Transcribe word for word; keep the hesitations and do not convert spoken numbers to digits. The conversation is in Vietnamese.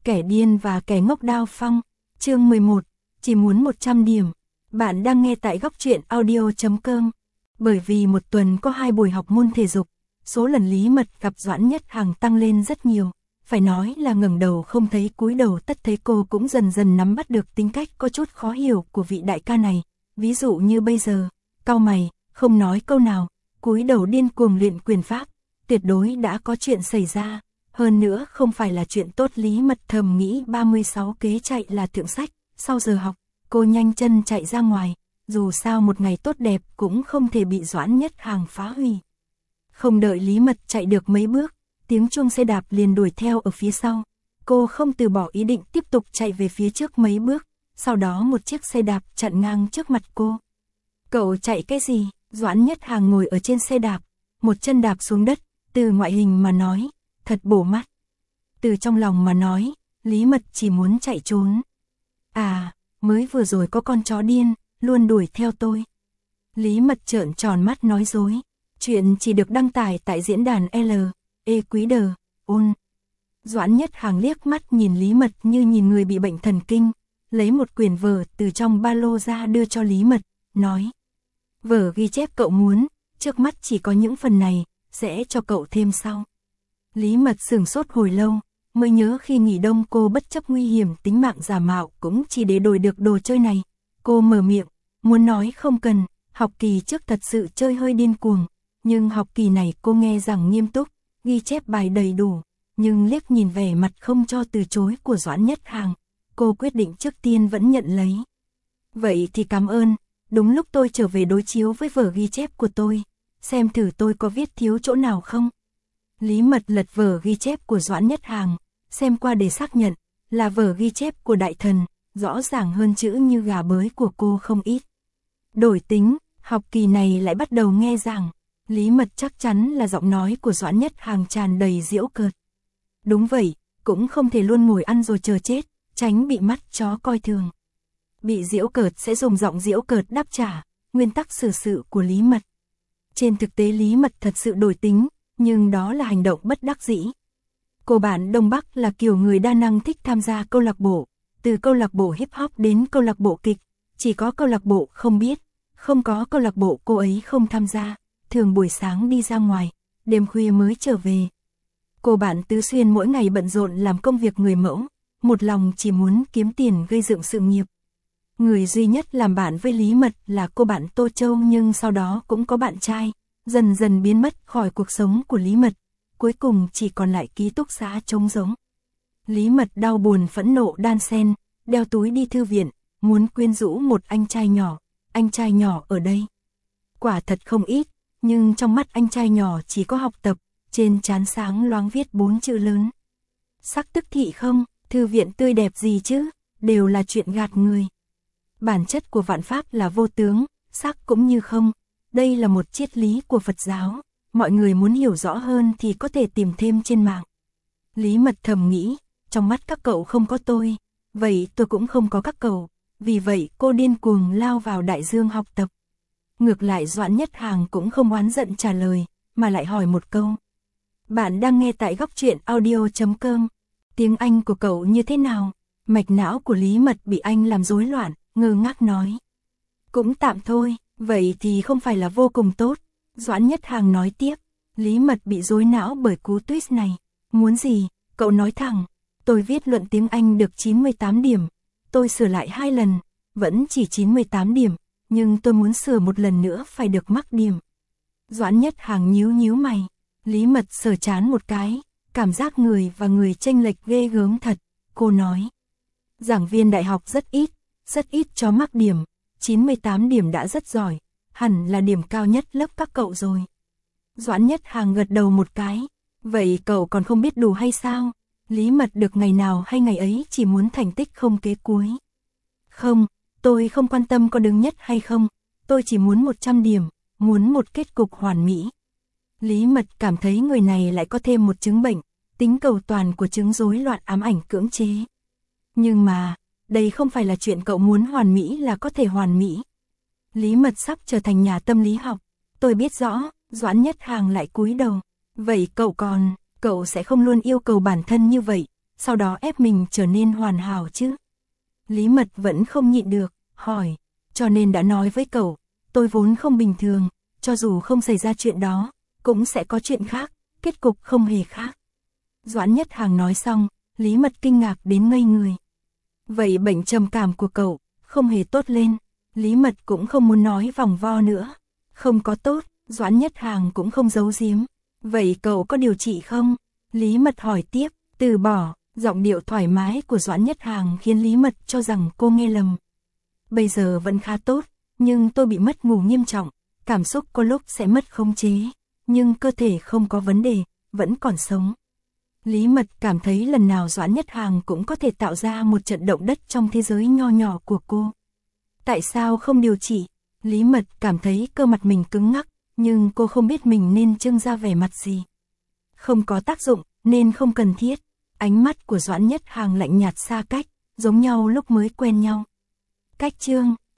Kẻ điên và kẻ ngốc Đao Phong, chương mười một, chỉ muốn một trăm điểm. Bạn đang nghe tại góc truyện audio chấm com. Bởi vì một tuần có hai buổi học môn thể dục, số lần Lý Mật gặp Doãn Nhất Hằng tăng lên rất nhiều. Phải nói là ngẩng đầu không thấy cúi đầu tất thấy cô cũng dần dần nắm bắt được tính cách có chút khó hiểu của vị đại ca này. Ví dụ như bây giờ, cau mày, không nói câu nào, cúi đầu điên cuồng luyện quyền pháp, tuyệt đối đã có chuyện xảy ra. Hơn nữa không phải là chuyện tốt. Lý Mật thầm nghĩ ba mươi sáu kế chạy là thượng sách. Sau giờ học, cô nhanh chân chạy ra ngoài, dù sao một ngày tốt đẹp cũng không thể bị Doãn Nhất Hằng phá hủy. Không đợi Lý Mật chạy được mấy bước, tiếng chuông xe đạp liền đuổi theo ở phía sau. Cô không từ bỏ ý định tiếp tục chạy về phía trước mấy bước, sau đó một chiếc xe đạp chặn ngang trước mặt cô. Cậu chạy cái gì? Doãn Nhất Hằng ngồi ở trên xe đạp, một chân đạp xuống đất, từ ngoại hình mà nói, thật bổ mắt. Từ trong lòng mà nói, Lý Mật chỉ muốn chạy trốn. À, mới vừa rồi có con chó điên, luôn đuổi theo tôi. Lý Mật trợn tròn mắt nói dối. Chuyện chỉ được đăng tải tại diễn đàn L, E Quý Đờ, ôn. Doãn Nhất Hằng liếc mắt nhìn Lý Mật như nhìn người bị bệnh thần kinh, lấy một quyển vở từ trong ba lô ra đưa cho Lý Mật, nói. Vở ghi chép cậu muốn, trước mắt chỉ có những phần này, sẽ cho cậu thêm sau. Lý Mật sửng sốt hồi lâu, mới nhớ khi nghỉ đông cô bất chấp nguy hiểm tính mạng giả mạo cũng chỉ để đổi được đồ chơi này. Cô mở miệng, muốn nói không cần, học kỳ trước thật sự chơi hơi điên cuồng, nhưng học kỳ này cô nghe rằng nghiêm túc, ghi chép bài đầy đủ, nhưng liếc nhìn vẻ mặt không cho từ chối của Doãn Nhất Hằng, cô quyết định trước tiên vẫn nhận lấy. Vậy thì cảm ơn, đúng lúc tôi trở về đối chiếu với vở ghi chép của tôi, xem thử tôi có viết thiếu chỗ nào không. Lý Mật lật vở ghi chép của Doãn Nhất Hằng, xem qua để xác nhận, là vở ghi chép của đại thần, rõ ràng hơn chữ như gà bới của cô không ít. Đổi tính, học kỳ này lại bắt đầu nghe giảng, Lý Mật chắc chắn là giọng nói của Doãn Nhất Hằng tràn đầy giễu cợt. Đúng vậy, cũng không thể luôn ngồi ăn rồi chờ chết, tránh bị mắt chó coi thường. Bị giễu cợt sẽ dùng giọng giễu cợt đáp trả, nguyên tắc xử sự của Lý Mật. Trên thực tế Lý Mật thật sự đổi tính, nhưng đó là hành động bất đắc dĩ. Cô bạn Đông Bắc là kiểu người đa năng thích tham gia câu lạc bộ, từ câu lạc bộ hip hop đến câu lạc bộ kịch, chỉ có câu lạc bộ không biết, không có câu lạc bộ cô ấy không tham gia, thường buổi sáng đi ra ngoài, đêm khuya mới trở về. Cô bạn Tứ Xuyên mỗi ngày bận rộn làm công việc người mẫu, một lòng chỉ muốn kiếm tiền gây dựng sự nghiệp. Người duy nhất làm bạn với Lý Mật là cô bạn Tô Châu, nhưng sau đó cũng có bạn trai, dần dần biến mất khỏi cuộc sống của Lý Mật, cuối cùng chỉ còn lại ký túc xá trống rỗng. Lý Mật đau buồn phẫn nộ đan xen, đeo túi đi thư viện, muốn quyến rũ một anh trai nhỏ, anh trai nhỏ ở đây. Quả thật không ít, nhưng trong mắt anh trai nhỏ chỉ có học tập, trên trán sáng loáng viết bốn chữ lớn. Sắc tức thị không, thư viện tươi đẹp gì chứ, đều là chuyện gạt người. Bản chất của vạn pháp là vô tướng, sắc cũng như không. Đây là một triết lý của Phật giáo, mọi người muốn hiểu rõ hơn thì có thể tìm thêm trên mạng. Lý Mật thầm nghĩ, trong mắt các cậu không có tôi, vậy tôi cũng không có các cậu, vì vậy cô điên cuồng lao vào đại dương học tập. Ngược lại Doãn Nhất Hằng cũng không oán giận trả lời, mà lại hỏi một câu. Bạn đang nghe tại góc truyện audio chấm com, tiếng Anh của cậu như thế nào? Mạch não của Lý Mật bị anh làm rối loạn, ngơ ngác nói. Cũng tạm thôi. Vậy thì không phải là vô cùng tốt, Doãn Nhất Hằng nói tiếp. Lý Mật bị rối não bởi cú twist này. Muốn gì, cậu nói thẳng. Tôi viết luận tiếng Anh được chín mươi tám điểm, tôi sửa lại hai lần, vẫn chỉ chín mươi tám điểm, nhưng tôi muốn sửa một lần nữa phải được mắc điểm. Doãn Nhất Hằng nhíu nhíu mày, Lý Mật sờ chán một cái, cảm giác người và người chênh lệch ghê gớm thật, cô nói. Giảng viên đại học rất ít, rất ít cho mắc điểm. chín mươi tám điểm đã rất giỏi, hẳn là điểm cao nhất lớp các cậu rồi. Doãn Nhất Hằng gật đầu một cái, vậy cậu còn không biết đủ hay sao? Lý Mật được ngày nào hay ngày ấy chỉ muốn thành tích không kế cuối. Không, tôi không quan tâm có đứng nhất hay không, tôi chỉ muốn một trăm điểm, muốn một kết cục hoàn mỹ. Lý Mật cảm thấy người này lại có thêm một chứng bệnh, tính cầu toàn của chứng rối loạn ám ảnh cưỡng chế. Nhưng mà, đây không phải là chuyện cậu muốn hoàn mỹ là có thể hoàn mỹ. Lý Mật sắp trở thành nhà tâm lý học. Tôi biết rõ, Doãn Nhất Hằng lại cúi đầu. Vậy cậu còn, cậu sẽ không luôn yêu cầu bản thân như vậy, sau đó ép mình trở nên hoàn hảo chứ? Lý Mật vẫn không nhịn được, hỏi, cho nên đã nói với cậu, tôi vốn không bình thường, cho dù không xảy ra chuyện đó, cũng sẽ có chuyện khác, kết cục không hề khác. Doãn Nhất Hàng nói xong, Lý Mật kinh ngạc đến ngây người. Vậy bệnh trầm cảm của cậu, không hề tốt lên, Lý Mật cũng không muốn nói vòng vo nữa. Không có tốt, Doãn Nhất Hàng cũng không giấu giếm. Vậy cậu có điều trị không? Lý Mật hỏi tiếp, từ bỏ, giọng điệu thoải mái của Doãn Nhất Hàng khiến Lý Mật cho rằng cô nghe lầm. Bây giờ vẫn khá tốt, nhưng tôi bị mất ngủ nghiêm trọng, cảm xúc có lúc sẽ mất khống chế, nhưng cơ thể không có vấn đề, vẫn còn sống. Lý Mật cảm thấy lần nào Doãn Nhất Hàng cũng có thể tạo ra một trận động đất trong thế giới nho nhỏ của cô. Tại sao không điều trị? Lý Mật cảm thấy cơ mặt mình cứng ngắc, nhưng cô không biết mình nên trưng ra vẻ mặt gì. Không có tác dụng, nên không cần thiết. Ánh mắt của Doãn Nhất Hàng lạnh nhạt xa cách, giống nhau lúc mới quen nhau. Cách chương